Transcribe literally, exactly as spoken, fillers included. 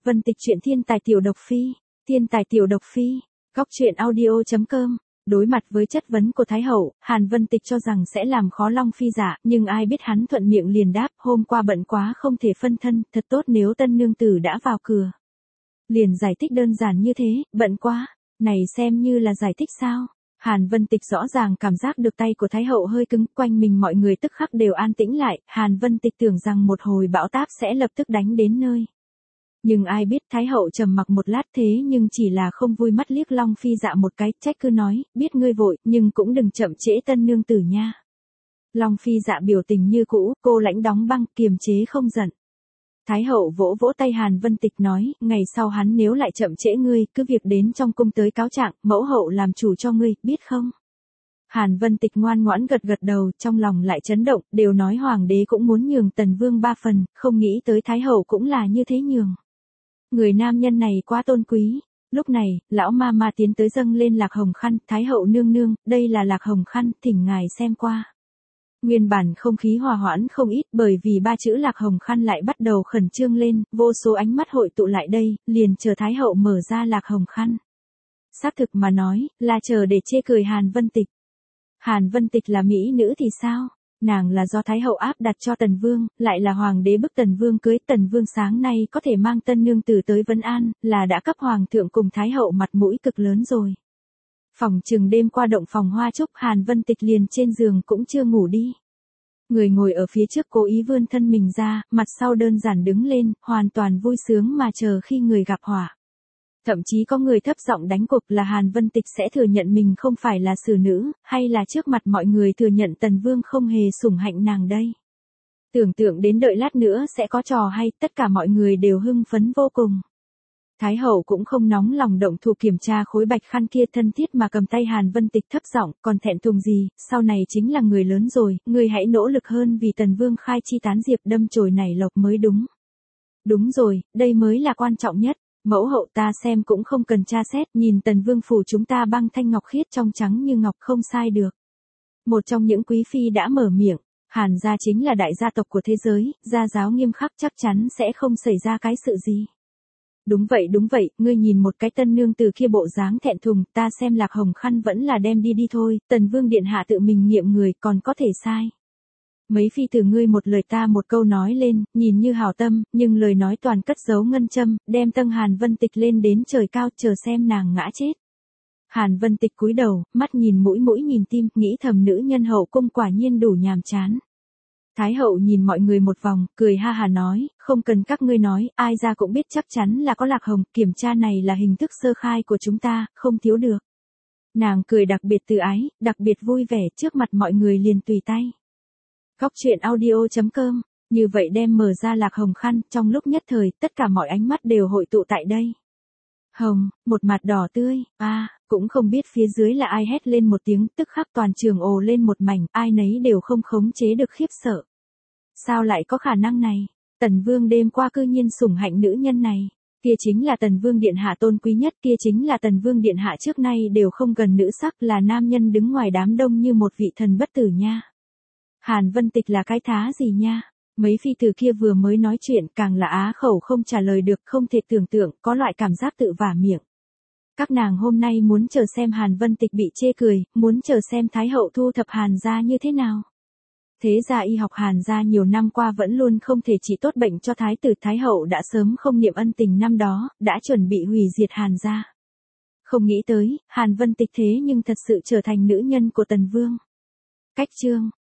Vân Tịch truyện thiên tài tiểu độc phi, thiên tài tiểu độc phi, góc truyện audio chấm com. Đối mặt với chất vấn của Thái Hậu, Hàn Vân Tịch cho rằng sẽ làm khó Long Phi dạ, nhưng ai biết hắn thuận miệng liền đáp, hôm qua bận quá không thể phân thân, thật tốt nếu tân nương tử đã vào cửa. Liền giải thích đơn giản như thế, bận quá, này xem như là giải thích sao? Hàn Vân Tịch rõ ràng cảm giác được tay của Thái Hậu hơi cứng, quanh mình mọi người tức khắc đều an tĩnh lại, Hàn Vân Tịch tưởng rằng một hồi bão táp sẽ lập tức đánh đến nơi. Nhưng ai biết Thái Hậu trầm mặc một lát thế nhưng chỉ là không vui mắt liếc Long Phi dạ một cái, trách cứ nói, biết ngươi vội, nhưng cũng đừng chậm trễ tân nương tử nha. Long Phi dạ biểu tình như cũ, cô lãnh đóng băng, kiềm chế không giận. Thái Hậu vỗ vỗ tay Hàn Vân Tịch nói, ngày sau hắn nếu lại chậm trễ ngươi, cứ việc đến trong cung tới cáo trạng, mẫu hậu làm chủ cho ngươi, biết không? Hàn Vân Tịch ngoan ngoãn gật gật đầu, trong lòng lại chấn động, đều nói hoàng đế cũng muốn nhường Tần Vương ba phần, không nghĩ tới Thái Hậu cũng là như thế nhường. Người nam nhân này quá tôn quý. Lúc này, lão ma ma tiến tới dâng lên lạc hồng khăn, Thái Hậu nương nương, đây là lạc hồng khăn, thỉnh ngài xem qua. Nguyên bản không khí hòa hoãn không ít bởi vì ba chữ lạc hồng khăn lại bắt đầu khẩn trương lên, vô số ánh mắt hội tụ lại đây, liền chờ Thái Hậu mở ra lạc hồng khăn. Xác thực mà nói, là chờ để chê cười Hàn Vân Tịch. Hàn Vân Tịch là mỹ nữ thì sao? Nàng là do Thái Hậu áp đặt cho Tần Vương, lại là hoàng đế bức Tần Vương cưới, Tần Vương sáng nay có thể mang tân nương tử tới Vân An, là đã cấp hoàng thượng cùng Thái Hậu mặt mũi cực lớn rồi. Phòng trừng đêm qua động phòng hoa trúc, Hàn Vân Tịch liền trên giường cũng chưa ngủ đi. Người ngồi ở phía trước cố ý vươn thân mình ra, mặt sau đơn giản đứng lên, hoàn toàn vui sướng mà chờ khi người gặp họa. Thậm chí có người thấp giọng đánh cuộc là Hàn Vân Tịch sẽ thừa nhận mình không phải là xử nữ, hay là trước mặt mọi người thừa nhận Tần Vương không hề sủng hạnh nàng đây. Tưởng tượng đến đợi lát nữa sẽ có trò hay, tất cả mọi người đều hưng phấn vô cùng. Thái Hậu cũng không nóng lòng động thủ kiểm tra khối bạch khăn kia, thân thiết mà cầm tay Hàn Vân Tịch thấp giọng, còn thẹn thùng gì, sau này chính là người lớn rồi, người hãy nỗ lực hơn vì Tần Vương khai chi tán diệp đâm chồi nảy lộc mới đúng. Đúng rồi, đây mới là quan trọng nhất. Mẫu hậu ta xem cũng không cần tra xét, nhìn Tần Vương phủ chúng ta băng thanh ngọc khiết trong trắng như ngọc không sai được. Một trong những quý phi đã mở miệng, Hàn gia chính là đại gia tộc của thế giới, gia giáo nghiêm khắc chắc chắn sẽ không xảy ra cái sự gì. Đúng vậy đúng vậy, ngươi nhìn một cái tân nương từ kia bộ dáng thẹn thùng, ta xem lạc hồng khăn vẫn là đem đi đi thôi, Tần Vương điện hạ tự mình nghiệm người còn có thể sai. Mấy phi tử ngươi một lời ta một câu nói lên, nhìn như hảo tâm, nhưng lời nói toàn cất giấu ngân châm, đem tân Hàn Vân Tịch lên đến trời cao chờ xem nàng ngã chết. Hàn Vân Tịch cúi đầu, mắt nhìn mũi mũi nhìn tim, nghĩ thầm nữ nhân hậu cung quả nhiên đủ nhàm chán. Thái Hậu nhìn mọi người một vòng, cười ha hà nói, không cần các ngươi nói, ai ra cũng biết chắc chắn là có lạc hồng, kiểm tra này là hình thức sơ khai của chúng ta, không thiếu được. Nàng cười đặc biệt từ ái, đặc biệt vui vẻ, trước mặt mọi người liền tùy tay. Góc truyện audio chấm com, như vậy đem mở ra lạc hồng khăn, trong lúc nhất thời, tất cả mọi ánh mắt đều hội tụ tại đây. Hồng, một mặt đỏ tươi, a à, cũng không biết phía dưới là ai hét lên một tiếng, tức khắc toàn trường ồ lên một mảnh, ai nấy đều không khống chế được khiếp sợ. Sao lại có khả năng này? Tần Vương đêm qua cư nhiên sủng hạnh nữ nhân này. Kia chính là Tần Vương điện hạ tôn quý nhất, kia chính là Tần Vương điện hạ trước nay đều không gần nữ sắc, là nam nhân đứng ngoài đám đông như một vị thần bất tử nha. Hàn Vân Tịch là cái thá gì nha? Mấy phi tử kia vừa mới nói chuyện, càng là á khẩu không trả lời được, không thể tưởng tượng, có loại cảm giác tự vả miệng. Các nàng hôm nay muốn chờ xem Hàn Vân Tịch bị chê cười, muốn chờ xem Thái Hậu thu thập Hàn gia như thế nào. Thế gia y học Hàn gia nhiều năm qua vẫn luôn không thể trị tốt bệnh cho Thái tử, Thái Hậu đã sớm không niệm ân tình năm đó, đã chuẩn bị hủy diệt Hàn gia. Không nghĩ tới, Hàn Vân Tịch thế nhưng thật sự trở thành nữ nhân của Tần Vương. Cách chương